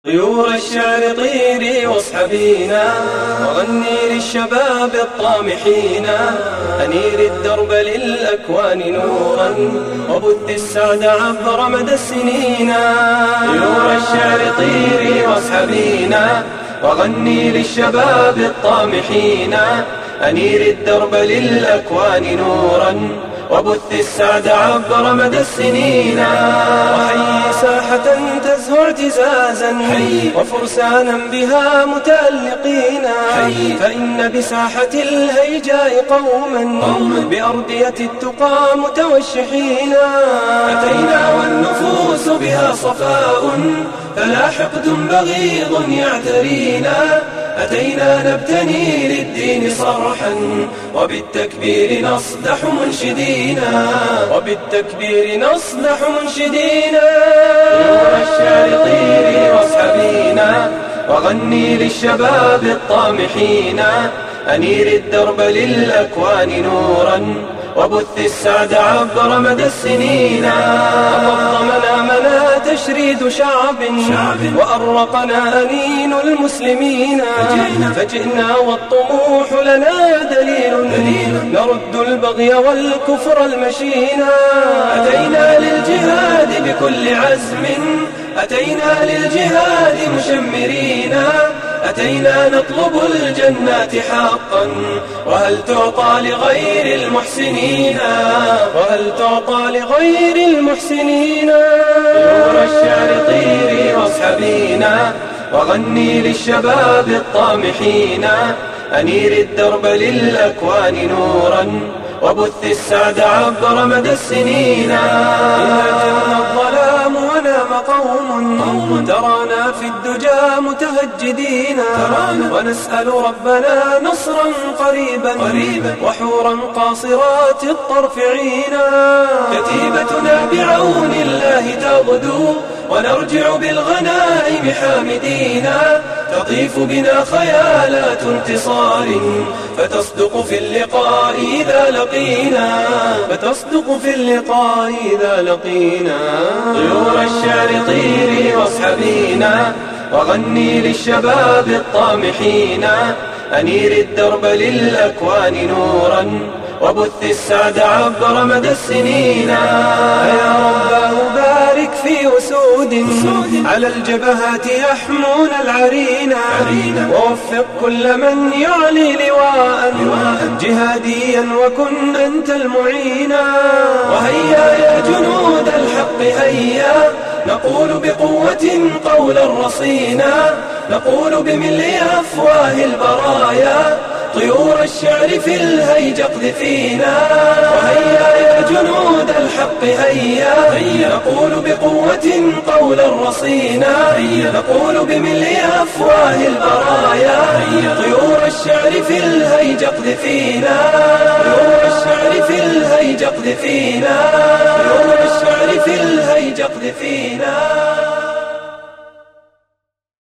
طيور الشعر طيري واصحبينا، وغني للشباب الطامحين، أنير الدرب للأكوان نورا، وبث السعد عبر مدى السنين. طيور الشعر طيري واصحبينا، وغني للشباب الطامحين، أنير الدرب للأكوان نورا، وبث السعد عبر مدى السنين. وحيي ساحة تزهو اعتزازا، وفرسانا بها متألقين، فإن بساحة الهيجاء قوما بأرضية التقى متوشحين. أتينا والنفوس بها صفاء، فلا حقد بغيض يعترينا، أتينا نبتني للدين صرحا، وبالتكبير نصدح منشدينا، وبالتكبير نصدح منشدينا. طيور الشعر طيري واصحبينا، وغني للشباب الطامحين، أنير الدرب للأكوان نورا، وبث السعد عبر مدى السنين. منامنا تشريد شعب وأرقنا أنين المسلمين، فجئنا والطموح لنا دليل، نرد البغي والكفر المشينا. أتينا للجهاد بكل عزم، أتينا للجهاد مشمرين، أتينا نطلب الجنات حقا، وهل تعطى لغير المحسنين، وهل تعطى لغير المحسنين. طيور الشعر طيري واصحبينا، وغني للشباب الطامحين، أنير الدرب للأكوان نورا، وبث السعد عبر مدى السنين. إذا جن الظلام ونام قوم ترانا في الدجى متهجدين، ونسأل ربنا نصرا قريبا وحورا قاصرات الطرف عينا. كتيبتنا بعون الله تغدو، ونرجع بالغنائم حامدين، تطيف بنا خيالات انتصار، فتصدق في اللقاء إذا لقينا، فتصدق في اللقاء إذا لقينا. طيور الشعر طيري واصحبينا، وغني للشباب الطامحين، أنير الدرب للأكوان نورا، وبث السعد عبر مدى السنين. يا رباه بارك في أسود على الجبهات يحمون العرينا، ووفق كل من يعلي لواء جهاديا، وكن أنت المعينا. وهيا يا جنود الحق هيا، نقول بقوة قولا رصينا، نقول بملء أفواه البرايا، طيور الشعر في الهيج اقذفينا. وهيا يا جنود الحق هيا، نقول بقوة قولا رصينا، نقول بملء أفواه البرايا، طيور الشعر في الهيج اقذفينا، طيور الشعر في الهيج اقذفينا، طيور الشعر في الهيج اقذفينا.